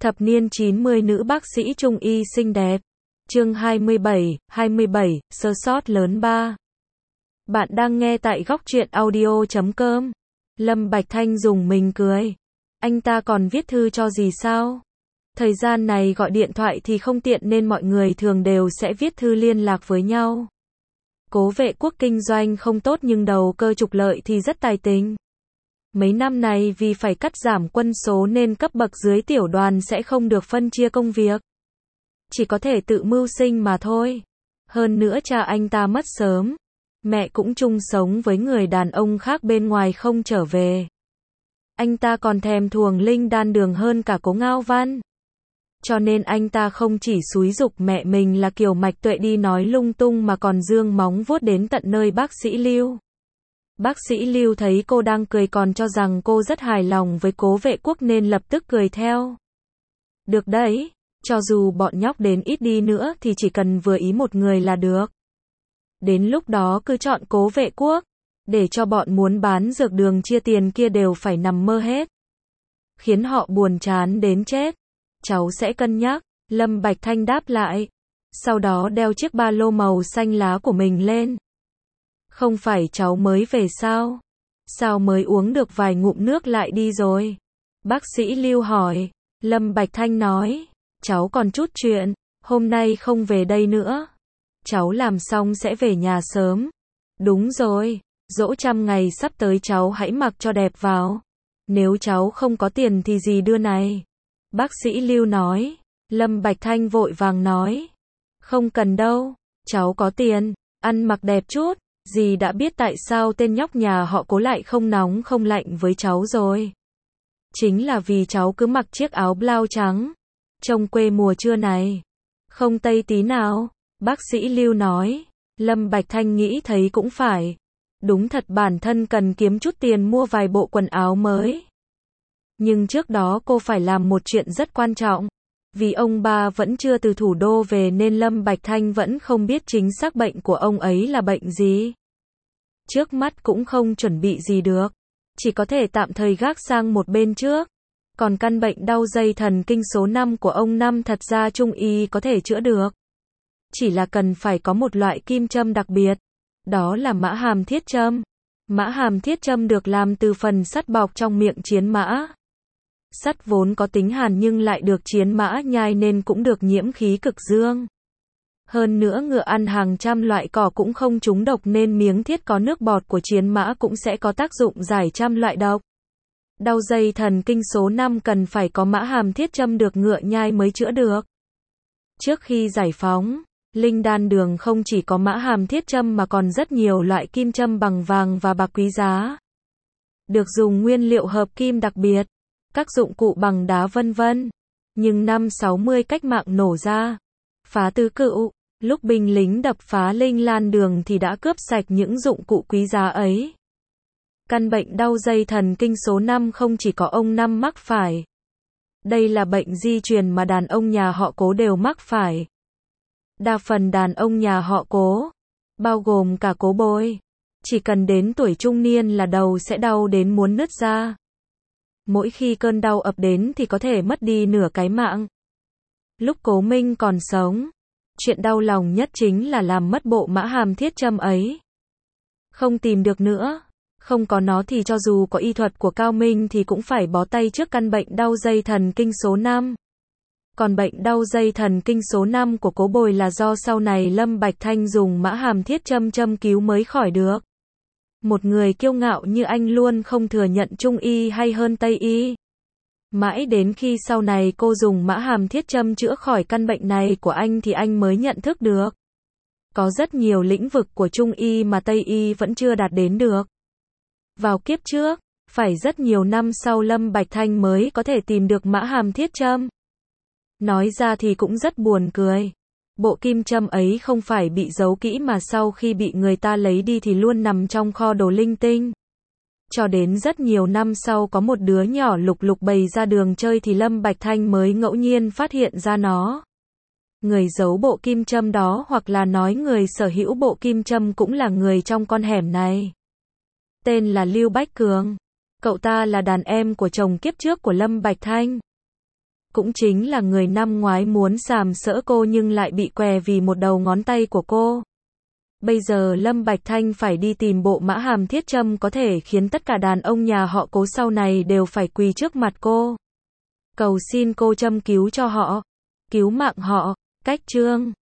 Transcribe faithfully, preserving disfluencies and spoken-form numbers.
Thập niên chín mươi nữ bác sĩ trung y xinh đẹp. Chương hai mươi bảy, hai mươi bảy, sơ sót lớn ba. Bạn đang nghe tại góc truyện audio chấm com. Lâm Bạch Thanh dùng mình cười. Anh ta còn viết thư cho gì sao? Thời gian này gọi điện thoại thì không tiện nên mọi người thường đều sẽ viết thư liên lạc với nhau. Cố Vệ Quốc kinh doanh không tốt nhưng đầu cơ trục lợi thì rất tài tình. Mấy năm này vì phải cắt giảm quân số nên cấp bậc dưới tiểu đoàn sẽ không được phân chia công việc. Chỉ có thể tự mưu sinh mà thôi. Hơn nữa cha anh ta mất sớm. Mẹ cũng chung sống với người đàn ông khác bên ngoài không trở về. Anh ta còn thèm thuồng linh đan đường hơn cả Cố Ngao Văn. Cho nên anh ta không chỉ xúi giục mẹ mình là Kiều Mạch Tuệ đi nói lung tung mà còn dương móng vuốt đến tận nơi bác sĩ Lưu. Bác sĩ Lưu thấy cô đang cười còn cho rằng cô rất hài lòng với Cố Vệ Quốc nên lập tức cười theo. Được đấy, cho dù bọn nhóc đến ít đi nữa thì chỉ cần vừa ý một người là được. Đến lúc đó cứ chọn Cố Vệ Quốc, để cho bọn muốn bán dược đường chia tiền kia đều phải nằm mơ hết. Khiến họ buồn chán đến chết. Cháu sẽ cân nhắc, Lâm Bạch Thanh đáp lại. Sau đó đeo chiếc ba lô màu xanh lá của mình lên. Không phải cháu mới về sao? Sao mới uống được vài ngụm nước lại đi rồi? Bác sĩ Lưu hỏi. Lâm Bạch Thanh nói. Cháu còn chút chuyện, hôm nay không về đây nữa. Cháu làm xong sẽ về nhà sớm. Đúng rồi, giỗ trăm ngày sắp tới cháu hãy mặc cho đẹp vào. Nếu cháu không có tiền thì gì đưa này? Bác sĩ Lưu nói. Lâm Bạch Thanh vội vàng nói. Không cần đâu, cháu có tiền, ăn mặc đẹp chút. Dì đã biết tại sao tên nhóc nhà họ Cố lại không nóng không lạnh với cháu rồi. Chính là vì cháu cứ mặc chiếc áo blau trắng. Trông quê mùa chưa này? Không tây tí nào, bác sĩ Lưu nói. Lâm Bạch Thanh nghĩ thấy cũng phải. Đúng thật bản thân cần kiếm chút tiền mua vài bộ quần áo mới. Nhưng trước đó cô phải làm một chuyện rất quan trọng. Vì ông ba vẫn chưa từ thủ đô về nên Lâm Bạch Thanh vẫn không biết chính xác bệnh của ông ấy là bệnh gì. Trước mắt cũng không chuẩn bị gì được. Chỉ có thể tạm thời gác sang một bên trước. Còn căn bệnh đau dây thần kinh số năm của ông Năm thật ra trung y có thể chữa được. Chỉ là cần phải có một loại kim châm đặc biệt. Đó là mã hàm thiết châm. Mã hàm thiết châm được làm từ phần sắt bọc trong miệng chiến mã. Sắt vốn có tính hàn nhưng lại được chiến mã nhai nên cũng được nhiễm khí cực dương. Hơn nữa ngựa ăn hàng trăm loại cỏ cũng không trúng độc nên miếng thiết có nước bọt của chiến mã cũng sẽ có tác dụng giải trăm loại độc. Đau dây thần kinh số năm cần phải có mã hàm thiết châm được ngựa nhai mới chữa được. Trước khi giải phóng, linh đan đường không chỉ có mã hàm thiết châm mà còn rất nhiều loại kim châm bằng vàng và bạc quý giá. Được dùng nguyên liệu hợp kim đặc biệt, các dụng cụ bằng đá vân vân. Nhưng năm sáu mươi cách mạng nổ ra, phá tứ cựu, lúc binh lính đập phá linh lan đường thì đã cướp sạch những dụng cụ quý giá ấy. Căn bệnh đau dây thần kinh số năm không chỉ có ông Năm mắc phải. Đây là bệnh di truyền mà đàn ông nhà họ Cố đều mắc phải. Đa phần đàn ông nhà họ Cố, bao gồm cả Cố Bôi, chỉ cần đến tuổi trung niên là đầu sẽ đau đến muốn nứt ra. Mỗi khi cơn đau ập đến thì có thể mất đi nửa cái mạng. Lúc Cố Minh còn sống, chuyện đau lòng nhất chính là làm mất bộ mã hàm thiết châm ấy. Không tìm được nữa. Không có nó thì cho dù có y thuật của Cao Minh thì cũng phải bó tay trước căn bệnh đau dây thần kinh số năm. Còn bệnh đau dây thần kinh số năm của Cố Bồi là do sau này Lâm Bạch Thanh dùng mã hàm thiết châm châm cứu mới khỏi được. Một người kiêu ngạo như anh luôn không thừa nhận trung y hay hơn tây y. Mãi đến khi sau này cô dùng mã hàm thiết châm chữa khỏi căn bệnh này của anh thì anh mới nhận thức được. Có rất nhiều lĩnh vực của trung y mà tây y vẫn chưa đạt đến được. Vào kiếp trước, phải rất nhiều năm sau Lâm Bạch Thanh mới có thể tìm được mã hàm thiết châm. Nói ra thì cũng rất buồn cười. Bộ kim châm ấy không phải bị giấu kỹ mà sau khi bị người ta lấy đi thì luôn nằm trong kho đồ linh tinh. Cho đến rất nhiều năm sau có một đứa nhỏ lục lục bày ra đường chơi thì Lâm Bạch Thanh mới ngẫu nhiên phát hiện ra nó. Người giấu bộ kim châm đó hoặc là nói người sở hữu bộ kim châm cũng là người trong con hẻm này. Tên là Lưu Bách Cường. Cậu ta là đàn em của chồng kiếp trước của Lâm Bạch Thanh. cũng chính là người năm ngoái muốn sàm sỡ cô nhưng lại bị què vì một đầu ngón tay của cô. Bây giờ Lâm Bạch Thanh phải đi tìm bộ mã hàm thiết châm có thể khiến tất cả đàn ông nhà họ Cố sau này đều phải quỳ trước mặt cô. Cầu xin cô châm cứu cho họ, cứu mạng họ. Cách chương